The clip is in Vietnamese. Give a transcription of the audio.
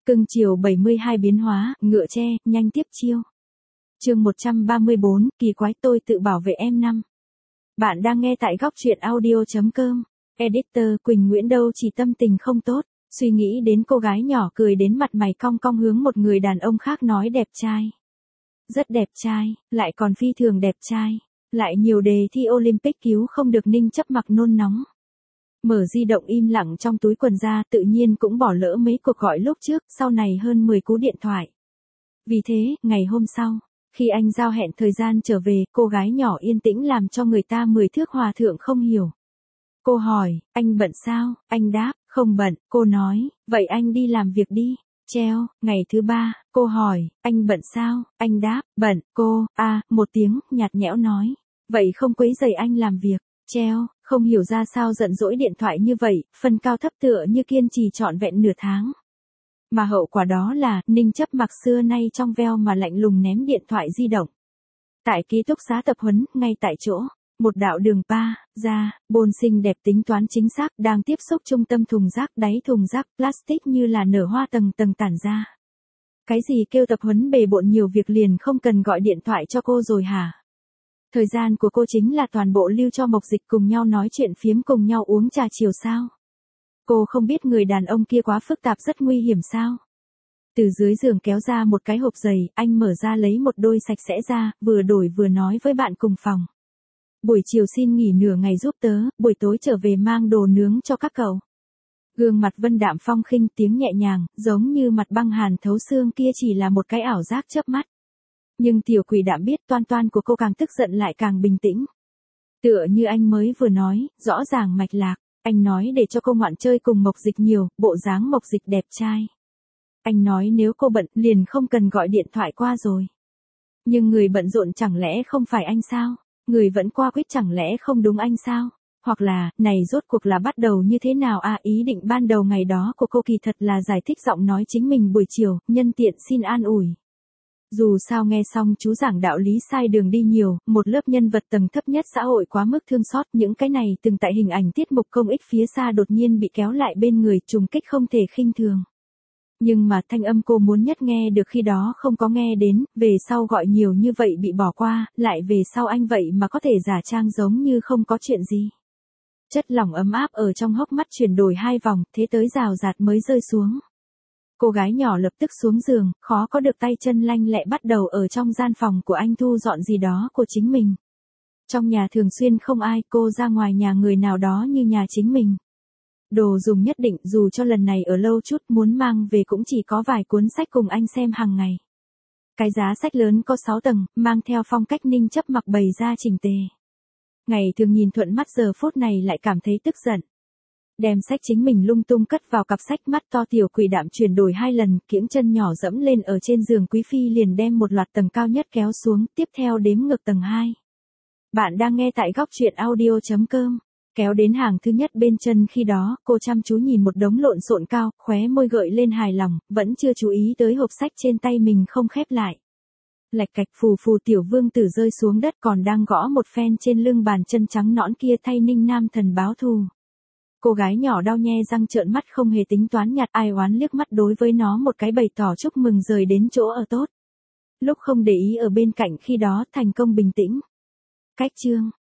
Cưng chiều 72 biến hóa, ngựa tre, nhanh tiếp chiêu. Chương 134, kỳ quái tôi tự bảo vệ em năm. Bạn đang nghe tại góc truyện audio.com. Editor Quỳnh Nguyễn đâu chỉ tâm tình không tốt, suy nghĩ đến cô gái nhỏ cười đến mặt mày cong cong hướng một người đàn ông khác nói đẹp trai. Rất đẹp trai, lại còn phi thường đẹp trai, lại nhiều đề thi Olympic cứu không được Ninh Chấp Mặc nôn nóng. Mở di động im lặng trong túi quần ra, tự nhiên cũng bỏ lỡ mấy cuộc gọi lúc trước, sau này hơn 10 cú điện thoại. Vì thế, ngày hôm sau, khi anh giao hẹn thời gian trở về, cô gái nhỏ yên tĩnh làm cho người ta 10 thước hòa thượng không hiểu. Cô hỏi, anh bận sao? Anh đáp, không bận. Cô nói, vậy anh đi làm việc đi. Treo, ngày thứ 3, cô hỏi, anh bận sao? Anh đáp, bận. Cô, một tiếng, nhạt nhẽo nói, vậy không quấy rầy anh làm việc. Treo, không hiểu ra sao giận dỗi điện thoại như vậy, phân cao thấp tựa như kiên trì trọn vẹn nửa tháng. Mà hậu quả đó là, Ninh Chấp Mặc xưa nay trong veo mà lạnh lùng ném điện thoại di động. Tại ký túc xá tập huấn, ngay tại chỗ, một đạo đường ra, bồn xinh đẹp tính toán chính xác đang tiếp xúc trung tâm thùng rác, đáy thùng rác plastic như là nở hoa tầng tầng tản ra. Cái gì kêu tập huấn bề bộn nhiều việc liền không cần gọi điện thoại cho cô rồi hả? Thời gian của cô chính là toàn bộ lưu cho Mộc Dịch cùng nhau nói chuyện phiếm cùng nhau uống trà chiều sao? Cô không biết người đàn ông kia quá phức tạp rất nguy hiểm sao? Từ dưới giường kéo ra một cái hộp giày, anh mở ra lấy một đôi sạch sẽ ra, vừa đổi vừa nói với bạn cùng phòng. Buổi chiều xin nghỉ nửa ngày giúp tớ, buổi tối trở về mang đồ nướng cho các cậu. Gương mặt Vân đạm phong khinh, tiếng nhẹ nhàng, giống như mặt băng hàn thấu xương kia chỉ là một cái ảo giác chớp mắt. Nhưng tiểu quỷ đạm biết toan toan của cô càng tức giận lại càng bình tĩnh. Tựa như anh mới vừa nói, rõ ràng mạch lạc, anh nói để cho cô ngoạn chơi cùng Mộc Dịch nhiều, bộ dáng Mộc Dịch đẹp trai. Anh nói nếu cô bận liền không cần gọi điện thoại qua rồi. Nhưng người bận rộn chẳng lẽ không phải anh sao? Người vẫn qua quyết chẳng lẽ không đúng anh sao? Hoặc là, này rốt cuộc là bắt đầu như thế nào ý định ban đầu ngày đó của cô kỳ thật là giải thích giọng nói chính mình buổi chiều, nhân tiện xin an ủi. Dù sao nghe xong chú giảng đạo lý sai đường đi nhiều, một lớp nhân vật tầng thấp nhất xã hội quá mức thương xót, những cái này từng tại hình ảnh tiết mục công ích phía xa đột nhiên bị kéo lại bên người, trùng kích không thể khinh thường. Nhưng mà thanh âm cô muốn nhất nghe được khi đó không có nghe đến, về sau gọi nhiều như vậy bị bỏ qua, lại về sau anh vậy mà có thể giả trang giống như không có chuyện gì. Chất lỏng ấm áp ở trong hốc mắt chuyển đổi 2 vòng, thế tới rào rạt mới rơi xuống. Cô gái nhỏ lập tức xuống giường, khó có được tay chân lanh lẹ bắt đầu ở trong gian phòng của anh thu dọn gì đó của chính mình. Trong nhà thường xuyên không ai, cô ra ngoài nhà người nào đó như nhà chính mình. Đồ dùng nhất định dù cho lần này ở lâu chút muốn mang về cũng chỉ có vài cuốn sách cùng anh xem hàng ngày. Cái giá sách lớn có 6 tầng, mang theo phong cách Ninh Chấp Mặc bày ra chỉnh tề. Ngày thường nhìn thuận mắt giờ phút này lại cảm thấy tức giận. Đem sách chính mình lung tung cất vào cặp sách, mắt to tiểu quỷ đạm chuyển đổi 2 lần, kiễng chân nhỏ dẫm lên ở trên giường quý phi liền đem một loạt tầng cao nhất kéo xuống, tiếp theo đếm ngược tầng 2. Bạn đang nghe tại góc truyện audio.com. Kéo đến hàng thứ nhất bên chân khi đó, cô chăm chú nhìn một đống lộn xộn cao, khóe môi gợi lên hài lòng, vẫn chưa chú ý tới hộp sách trên tay mình không khép lại. Lạch cạch phù phù tiểu vương tử rơi xuống đất còn đang gõ một phen trên lưng bàn chân trắng nõn kia thay Ninh Nam Thần báo thù. Cô gái nhỏ đau nhe răng trợn mắt không hề tính toán nhặt ai oán liếc mắt đối với nó một cái bày tỏ chúc mừng rời đến chỗ ở tốt. Lúc không để ý ở bên cạnh khi đó thành công bình tĩnh. Cách chương.